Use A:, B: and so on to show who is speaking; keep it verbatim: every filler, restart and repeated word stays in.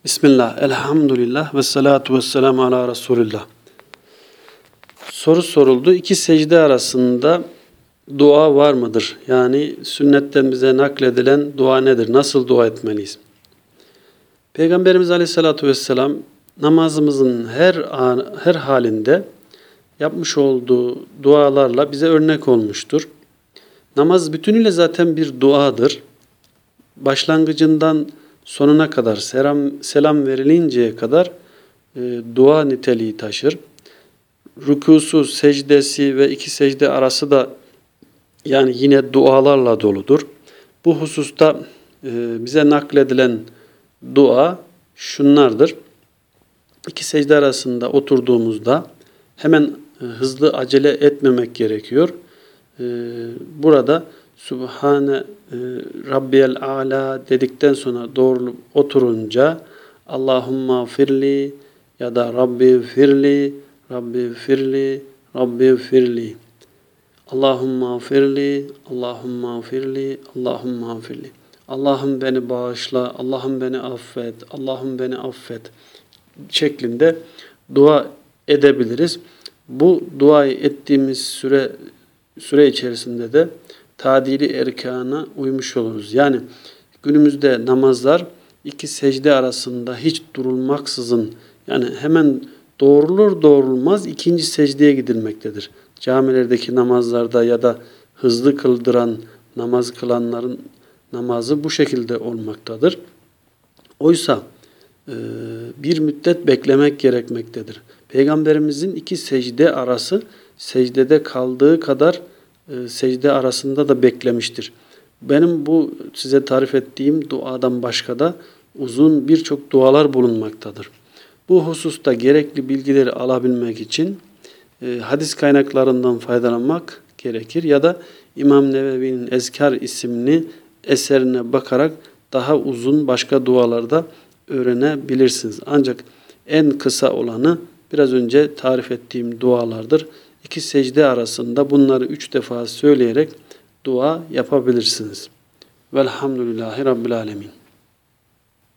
A: Bismillah, elhamdülillah ve salatu ve selamu ala Resulillah. Soru soruldu. İki secde arasında dua var mıdır? Yani sünnetten bize nakledilen dua nedir? Nasıl dua etmeliyiz? Peygamberimiz Aleyhisselatü Vesselam namazımızın her an, her halinde yapmış olduğu dualarla bize örnek olmuştur. Namaz bütünüyle zaten bir duadır. Başlangıcından sonuna kadar selam, selam verilinceye kadar e, dua niteliği taşır. Rükusu, secdesi ve iki secde arası da yani yine dualarla doludur. Bu hususta e, bize nakledilen dua şunlardır. İki secde arasında oturduğumuzda hemen e, hızlı acele etmemek gerekiyor. E, burada Sübhane e, Rabbiyel A'la dedikten sonra doğru oturunca Allahumma firli ya da Rabbi firli, Rabbi firli, Rabbi firli. Allahumma firli, Allahumma firli, Allahumma firli. Allah'ım beni bağışla, Allah'ım beni affet, Allah'ım beni affet şeklinde dua edebiliriz. Bu duayı ettiğimiz süre süre içerisinde de tadili erkana uymuş oluruz. Yani günümüzde namazlar iki secde arasında hiç durulmaksızın yani hemen doğrulur doğrulmaz ikinci secdeye gidilmektedir. Camilerdeki namazlarda ya da hızlı kıldıran namaz kılanların namazı bu şekilde olmaktadır. Oysa e, bir müddet beklemek gerekmektedir. Peygamberimizin iki secde arası secdede kaldığı kadar e, secde arasında da beklemiştir. Benim bu size tarif ettiğim duadan başka da uzun birçok dualar bulunmaktadır. Bu hususta gerekli bilgileri alabilmek için e, hadis kaynaklarından faydalanmak gerekir ya da İmam Nevevi'nin Ezkar isimli eserine bakarak daha uzun başka dualarda öğrenebilirsiniz. Ancak en kısa olanı biraz önce tarif ettiğim dualardır. İki secde arasında bunları üç defa söyleyerek dua yapabilirsiniz. Velhamdülillahi Rabbil Alemin.